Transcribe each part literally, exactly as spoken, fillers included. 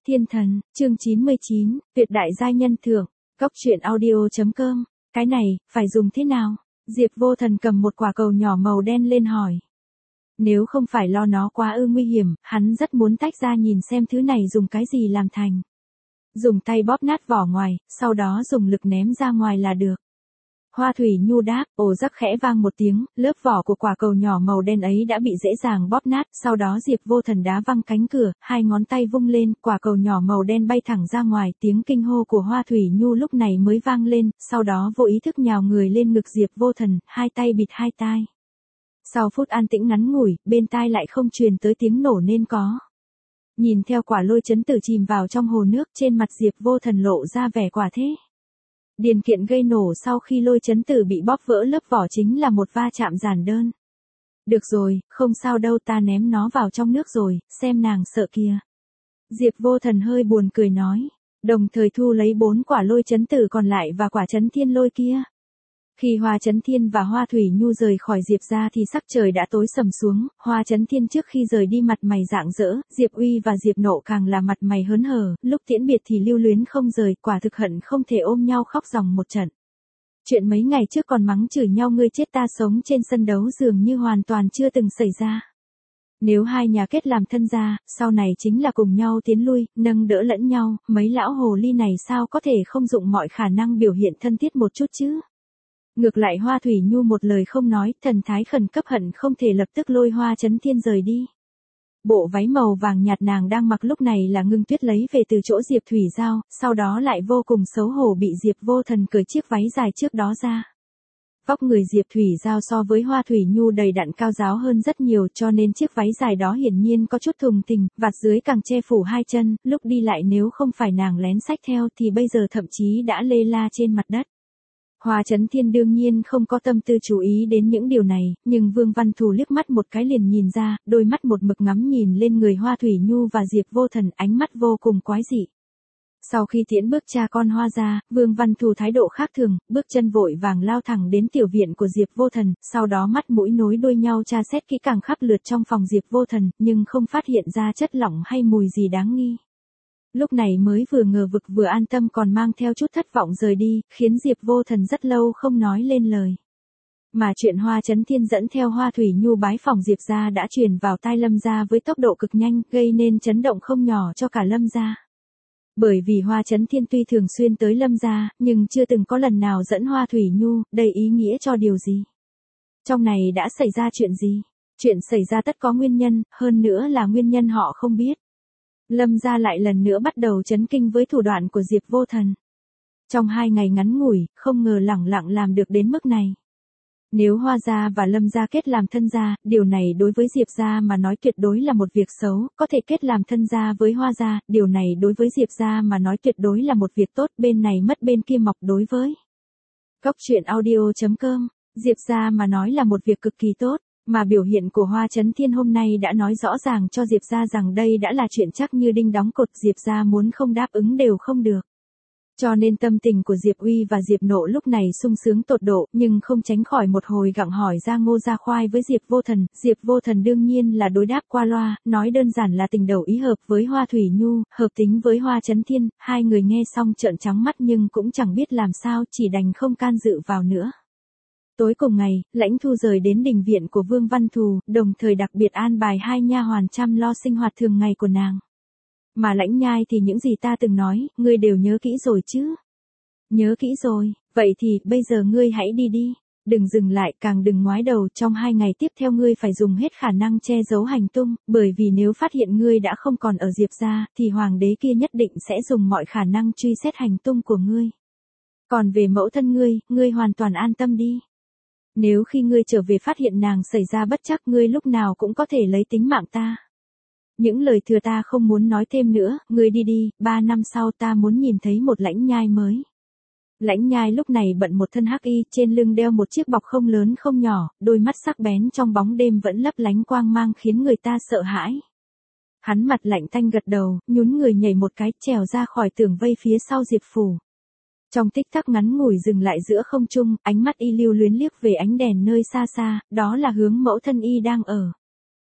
Thiên thần, chương chín mươi chín, tuyệt đại giai nhân thưởng, cốc truyện audio chấm com, cái này, phải dùng thế nào? Diệp Vô Thần cầm một quả cầu nhỏ màu đen lên hỏi. Nếu không phải lo nó quá ư nguy hiểm, hắn rất muốn tách ra nhìn xem thứ này dùng cái gì làm thành. Dùng tay bóp nát vỏ ngoài, sau đó dùng lực ném ra ngoài là được. Hoa Thủy Nhu đáp, ồ rắc khẽ vang một tiếng, lớp vỏ của quả cầu nhỏ màu đen ấy đã bị dễ dàng bóp nát, sau đó Diệp Vô Thần đá văng cánh cửa, hai ngón tay vung lên, quả cầu nhỏ màu đen bay thẳng ra ngoài, tiếng kinh hô của Hoa Thủy Nhu lúc này mới vang lên, sau đó vô ý thức nhào người lên ngực Diệp Vô Thần, hai tay bịt hai tai. Sau phút an tĩnh ngắn ngủi, bên tai lại không truyền tới tiếng nổ nên có. Nhìn theo quả lôi chấn tử chìm vào trong hồ nước, trên mặt Diệp Vô Thần lộ ra vẻ quả thế. Điền kiện gây nổ sau khi lôi chấn tử bị bóp vỡ lớp vỏ chính là một va chạm giản đơn. Được rồi, không sao đâu, ta ném nó vào trong nước rồi, xem nàng sợ kìa. Diệp Vô Thần hơi buồn cười nói, đồng thời thu lấy bốn quả lôi chấn tử còn lại và quả chấn thiên lôi kia. Khi Hoa Chấn Thiên và Hoa Thủy Nhu rời khỏi Diệp ra thì sắc trời đã tối sầm xuống, Hoa Chấn Thiên trước khi rời đi mặt mày rạng rỡ, Diệp Uy và Diệp Nộ càng là mặt mày hớn hở, lúc tiễn biệt thì lưu luyến không rời, quả thực hận không thể ôm nhau khóc ròng một trận. Chuyện mấy ngày trước còn mắng chửi nhau ngươi chết ta sống trên sân đấu dường như hoàn toàn chưa từng xảy ra. Nếu hai nhà kết làm thân gia, sau này chính là cùng nhau tiến lui, nâng đỡ lẫn nhau, mấy lão hồ ly này sao có thể không dụng mọi khả năng biểu hiện thân thiết một chút chứ? Ngược lại Hoa Thủy Nhu một lời không nói, thần thái khẩn cấp hận không thể lập tức lôi Hoa Chấn Thiên rời đi. Bộ váy màu vàng nhạt nàng đang mặc lúc này là Ngưng Tuyết lấy về từ chỗ Diệp Thủy Giao, sau đó lại vô cùng xấu hổ bị Diệp Vô Thần cởi chiếc váy dài trước đó ra. Vóc người Diệp Thủy Giao so với Hoa Thủy Nhu đầy đặn cao ráo hơn rất nhiều cho nên chiếc váy dài đó hiển nhiên có chút thùng thình, vạt dưới càng che phủ hai chân, lúc đi lại nếu không phải nàng lén xách theo thì bây giờ thậm chí đã lê la trên mặt đất. Hoa Chấn Thiên đương nhiên không có tâm tư chú ý đến những điều này, nhưng Vương Văn Thù liếc mắt một cái liền nhìn ra, đôi mắt một mực ngắm nhìn lên người Hoa Thủy Nhu và Diệp Vô Thần, ánh mắt vô cùng quái dị. Sau khi tiễn bước cha con Hoa ra, Vương Văn Thù thái độ khác thường, bước chân vội vàng lao thẳng đến tiểu viện của Diệp Vô Thần, sau đó mắt mũi nối đuôi nhau tra xét kỹ càng khắp lượt trong phòng Diệp Vô Thần, nhưng không phát hiện ra chất lỏng hay mùi gì đáng nghi. Lúc này mới vừa ngờ vực vừa an tâm còn mang theo chút thất vọng rời đi, khiến Diệp Vô Thần rất lâu không nói lên lời. Mà chuyện Hoa Chấn Thiên dẫn theo Hoa Thủy Nhu bái phòng Diệp gia đã truyền vào tai Lâm gia với tốc độ cực nhanh, gây nên chấn động không nhỏ cho cả Lâm gia. Bởi vì Hoa Chấn Thiên tuy thường xuyên tới Lâm gia, nhưng chưa từng có lần nào dẫn Hoa Thủy Nhu, đây ý nghĩa cho điều gì? Trong này đã xảy ra chuyện gì? Chuyện xảy ra tất có nguyên nhân, hơn nữa là nguyên nhân họ không biết. Lâm gia lại lần nữa bắt đầu chấn kinh với thủ đoạn của Diệp Vô Thần. Trong hai ngày ngắn ngủi, không ngờ lẳng lặng làm được đến mức này. Nếu Hoa gia và Lâm gia kết làm thân gia, điều này đối với Diệp gia mà nói tuyệt đối là một việc xấu, có thể kết làm thân gia với Hoa gia, điều này đối với Diệp gia mà nói tuyệt đối là một việc tốt, bên này mất bên kia mọc đối với. Cốc truyện audio chấm com, Diệp gia mà nói là một việc cực kỳ tốt. Mà biểu hiện của Hoa Chấn Thiên hôm nay đã nói rõ ràng cho Diệp gia rằng đây đã là chuyện chắc như đinh đóng cột, Diệp gia muốn không đáp ứng đều không được. Cho nên tâm tình của Diệp Uy và Diệp Nộ lúc này sung sướng tột độ, nhưng không tránh khỏi một hồi gặng hỏi ra ngô ra khoai với Diệp Vô Thần. Diệp Vô Thần đương nhiên là đối đáp qua loa, nói đơn giản là tình đầu ý hợp với Hoa Thủy Nhu, hợp tính với Hoa Chấn Thiên, hai người nghe xong trợn trắng mắt nhưng cũng chẳng biết làm sao, chỉ đành không can dự vào nữa. Tối cùng ngày, Lãnh Thu rời đến đình viện của Vương Văn Thù, đồng thời đặc biệt an bài hai nha hoàn chăm lo sinh hoạt thường ngày của nàng. Mà Lãnh Nhai thì những gì ta từng nói, ngươi đều nhớ kỹ rồi chứ? Nhớ kỹ rồi, vậy thì bây giờ ngươi hãy đi đi, đừng dừng lại, càng đừng ngoái đầu, trong hai ngày tiếp theo ngươi phải dùng hết khả năng che giấu hành tung, bởi vì nếu phát hiện ngươi đã không còn ở Diệp gia, thì hoàng đế kia nhất định sẽ dùng mọi khả năng truy xét hành tung của ngươi. Còn về mẫu thân ngươi, ngươi hoàn toàn an tâm đi. Nếu khi ngươi trở về phát hiện nàng xảy ra bất trắc, ngươi lúc nào cũng có thể lấy tính mạng ta. Những lời thừa ta không muốn nói thêm nữa, ngươi đi đi, ba năm sau ta muốn nhìn thấy một Lãnh Nhai mới. Lãnh Nhai lúc này bận một thân hắc y, trên lưng đeo một chiếc bọc không lớn không nhỏ, đôi mắt sắc bén trong bóng đêm vẫn lấp lánh quang mang khiến người ta sợ hãi. Hắn mặt lạnh tanh gật đầu, nhún người nhảy một cái, trèo ra khỏi tường vây phía sau Diệp phủ. Trong tích tắc ngắn ngủi dừng lại giữa không trung, ánh mắt y lưu luyến liếc về ánh đèn nơi xa xa, đó là hướng mẫu thân y đang ở.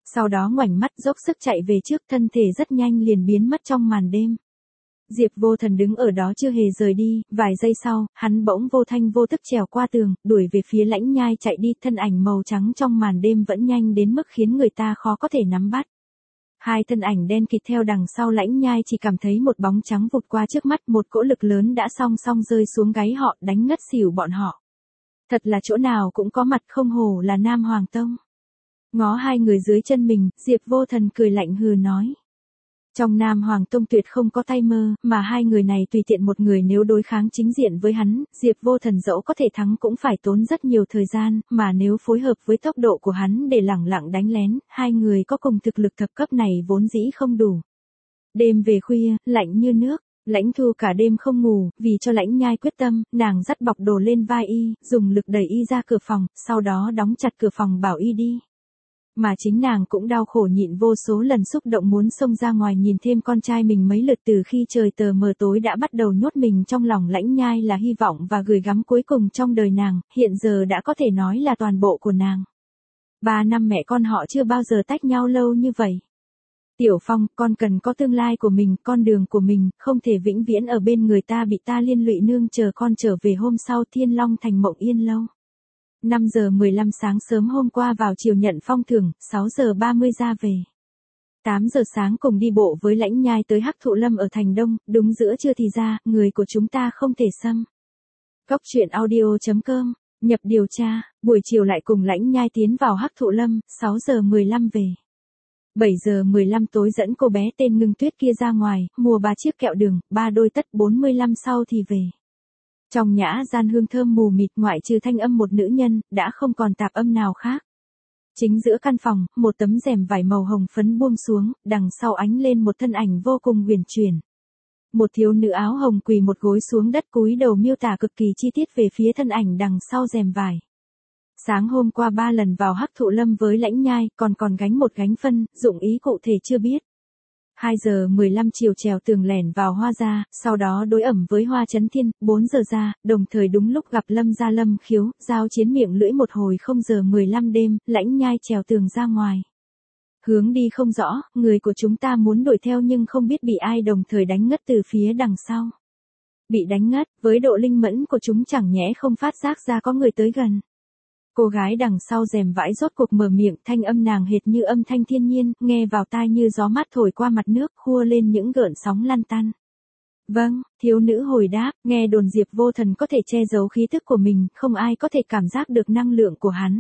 Sau đó ngoảnh mắt dốc sức chạy về trước, thân thể rất nhanh liền biến mất trong màn đêm. Diệp Vô Thần đứng ở đó chưa hề rời đi, vài giây sau, hắn bỗng vô thanh vô tức trèo qua tường, đuổi về phía Lãnh Nhai chạy đi, thân ảnh màu trắng trong màn đêm vẫn nhanh đến mức khiến người ta khó có thể nắm bắt. Hai thân ảnh đen kịt theo đằng sau Lãnh Nhai chỉ cảm thấy một bóng trắng vụt qua trước mắt, một cỗ lực lớn đã song song rơi xuống gáy họ, đánh ngất xỉu bọn họ. Thật là chỗ nào cũng có mặt, không hổ là Nam Hoàng Tông. Ngó hai người dưới chân mình, Diệp Vô Thần cười lạnh hừ nói. Trong Nam Hoàng Tông tuyệt không có tay mơ, mà hai người này tùy tiện một người nếu đối kháng chính diện với hắn, Diệp Vô Thần dẫu có thể thắng cũng phải tốn rất nhiều thời gian, mà nếu phối hợp với tốc độ của hắn để lẳng lặng đánh lén, hai người có cùng thực lực thập cấp này vốn dĩ không đủ. Đêm về khuya, lạnh như nước, Lãnh Thu cả đêm không ngủ, vì cho Lãnh Nhai quyết tâm, nàng dắt bọc đồ lên vai y, dùng lực đẩy y ra cửa phòng, sau đó đóng chặt cửa phòng bảo y đi. Mà chính nàng cũng đau khổ nhịn vô số lần xúc động muốn xông ra ngoài nhìn thêm con trai mình mấy lượt, từ khi trời tờ mờ tối đã bắt đầu nhốt mình trong lòng Lãnh Nhai là hy vọng và gửi gắm cuối cùng trong đời nàng, hiện giờ đã có thể nói là toàn bộ của nàng. Ba năm mẹ con họ chưa bao giờ tách nhau lâu như vậy. Tiểu Phong, con cần có tương lai của mình, con đường của mình, không thể vĩnh viễn ở bên người ta bị ta liên lụy nương chờ con trở về. Hôm sau Thiên Long Thành Mộng Yên Lâu. năm giờ mười lăm sáng sớm hôm qua vào chiều nhận phong thưởng, sáu giờ ba mươi ra về. tám giờ sáng cùng đi bộ với Lãnh Nhai tới Hắc Thụ Lâm ở Thành Đông, đúng giữa trưa thì ra, người của chúng ta không thể xâm. Góc truyện audio chấm com, nhập điều tra, buổi chiều lại cùng Lãnh Nhai tiến vào Hắc Thụ Lâm, sáu giờ mười lăm về. bảy giờ mười lăm tối dẫn cô bé tên Ngưng Tuyết kia ra ngoài, mua ba chiếc kẹo đường, ba đôi tất, bốn mươi lăm sau thì về. Trong nhã gian hương thơm mù mịt, ngoại trừ thanh âm một nữ nhân, đã không còn tạp âm nào khác. Chính giữa căn phòng, một tấm rèm vải màu hồng phấn buông xuống, đằng sau ánh lên một thân ảnh vô cùng huyền chuyển. Một thiếu nữ áo hồng quỳ một gối xuống đất cúi đầu miêu tả cực kỳ chi tiết về phía thân ảnh đằng sau rèm vải. Sáng hôm qua ba lần vào Hắc Thụ Lâm với Lãnh Nhai, còn còn gánh một gánh phân, dụng ý cụ thể chưa biết. hai giờ mười lăm chiều trèo tường lẻn vào Hoa Gia, sau đó đối ẩm với Hoa Chấn Thiên, bốn giờ ra, đồng thời đúng lúc gặp Lâm Gia Lâm Khiếu, giao chiến miệng lưỡi một hồi. Không giờ mười lăm đêm, Lãnh Nhai trèo tường ra ngoài. Hướng đi không rõ, người của chúng ta muốn đuổi theo nhưng không biết bị ai đồng thời đánh ngất từ phía đằng sau. Bị đánh ngất, với độ linh mẫn của chúng chẳng nhẽ không phát giác ra có người tới gần. Cô gái đằng sau rèm vải rốt cuộc mở miệng, thanh âm nàng hệt như âm thanh thiên nhiên, nghe vào tai như gió mát thổi qua mặt nước, khua lên những gợn sóng lăn tăn. Vâng, thiếu nữ hồi đáp, nghe đồn Diệp Vô Thần có thể che giấu khí tức của mình, không ai có thể cảm giác được năng lượng của hắn.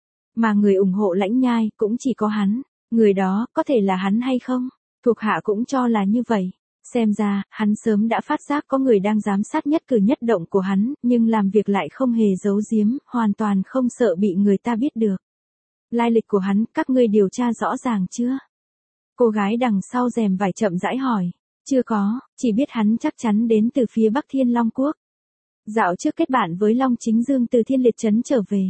Mà người ủng hộ Lãnh Nhai, cũng chỉ có hắn. Người đó, có thể là hắn hay không? Thuộc hạ cũng cho là như vậy. Xem ra, hắn sớm đã phát giác có người đang giám sát nhất cử nhất động của hắn, nhưng làm việc lại không hề giấu giếm, hoàn toàn không sợ bị người ta biết được. Lai lịch của hắn, các ngươi điều tra rõ ràng chưa? Cô gái đằng sau rèm vải chậm rãi hỏi. Chưa có, chỉ biết hắn chắc chắn đến từ phía Bắc Thiên Long Quốc. Dạo trước kết bạn với Long Chính Dương từ Thiên Liệt Trấn trở về.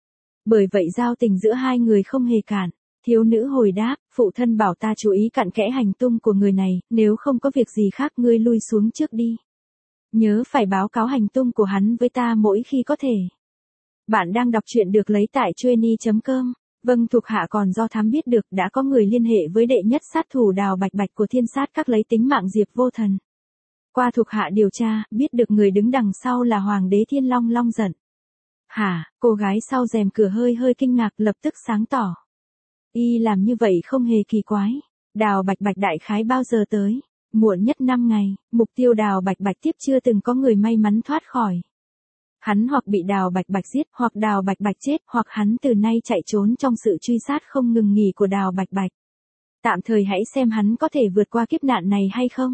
Bởi vậy giao tình giữa hai người không hề cạn. Thiếu nữ hồi đáp, phụ thân bảo ta chú ý cặn kẽ hành tung của người này, nếu không có việc gì khác ngươi lui xuống trước đi. Nhớ phải báo cáo hành tung của hắn với ta mỗi khi có thể. Bạn đang đọc truyện được lấy tại chueny chấm com. Vâng, thuộc hạ còn do thám biết được đã có người liên hệ với đệ nhất sát thủ Đào Bạch Bạch của Thiên Sát Các lấy tính mạng Diệp Vô Thần. Qua thuộc hạ điều tra, biết được người đứng đằng sau là Hoàng đế Thiên Long Long Giận. Hả, cô gái sau rèm cửa hơi hơi kinh ngạc, lập tức sáng tỏ. Y làm như vậy không hề kỳ quái. Đào Bạch Bạch đại khái bao giờ tới? Muộn nhất năm ngày, mục tiêu Đào Bạch Bạch tiếp chưa từng có người may mắn thoát khỏi. Hắn hoặc bị Đào Bạch Bạch giết, hoặc Đào Bạch Bạch chết, hoặc hắn từ nay chạy trốn trong sự truy sát không ngừng nghỉ của Đào Bạch Bạch. Tạm thời hãy xem hắn có thể vượt qua kiếp nạn này hay không.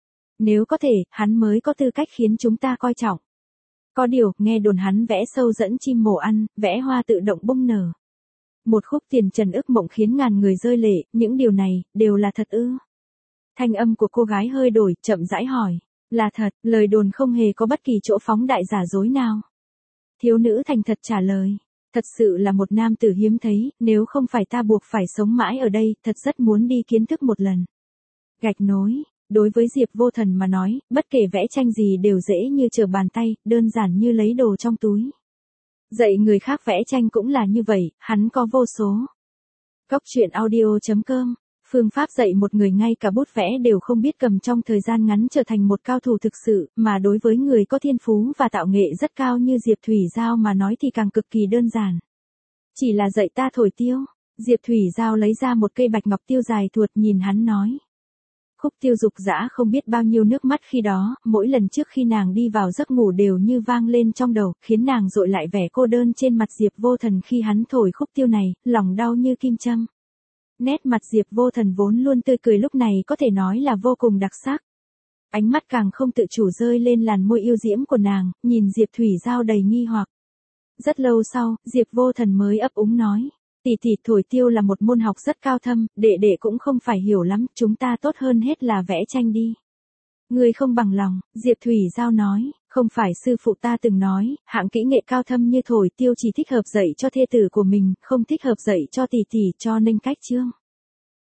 Nếu có thể, hắn mới có tư cách khiến chúng ta coi trọng. Có điều, nghe đồn hắn vẽ sâu dẫn chim mổ ăn, vẽ hoa tự động bung nở. Một khúc tiền trần ức mộng khiến ngàn người rơi lệ, những điều này, đều là thật ư? Thanh âm của cô gái hơi đổi, chậm rãi hỏi. Là thật, lời đồn không hề có bất kỳ chỗ phóng đại giả dối nào. Thiếu nữ thành thật trả lời. Thật sự là một nam tử hiếm thấy, nếu không phải ta buộc phải sống mãi ở đây, thật rất muốn đi kiến thức một lần. Gạch nối, đối với Diệp Vô Thần mà nói, bất kể vẽ tranh gì đều dễ như trở bàn tay, đơn giản như lấy đồ trong túi. Dạy người khác vẽ tranh cũng là như vậy, hắn có vô số Cóc truyện audio chấm com. Phương pháp dạy một người ngay cả bút vẽ đều không biết cầm trong thời gian ngắn trở thành một cao thủ thực sự, mà đối với người có thiên phú và tạo nghệ rất cao như Diệp Thủy Giao mà nói thì càng cực kỳ đơn giản. Chỉ là dạy ta thổi tiêu. Diệp Thủy Giao lấy ra một cây bạch ngọc tiêu dài thuột nhìn hắn nói. Khúc tiêu dục dã không biết bao nhiêu nước mắt khi đó, mỗi lần trước khi nàng đi vào giấc ngủ đều như vang lên trong đầu, khiến nàng dội lại vẻ cô đơn trên mặt Diệp Vô Thần khi hắn thổi khúc tiêu này, lòng đau như kim châm. Nét mặt Diệp Vô Thần vốn luôn tươi cười lúc này có thể nói là vô cùng đặc sắc. Ánh mắt càng không tự chủ rơi lên làn môi yêu diễm của nàng, nhìn Diệp Thủy Giao đầy nghi hoặc. Rất lâu sau, Diệp Vô Thần mới ấp úng nói. Tỷ tỷ, thổi tiêu là một môn học rất cao thâm, đệ đệ cũng không phải hiểu lắm, chúng ta tốt hơn hết là vẽ tranh đi. Người không bằng lòng, Diệp Thủy Giao nói, không phải sư phụ ta từng nói, hạng kỹ nghệ cao thâm như thổi tiêu chỉ thích hợp dạy cho thê tử của mình, không thích hợp dạy cho tỷ tỷ, cho nên cách chương.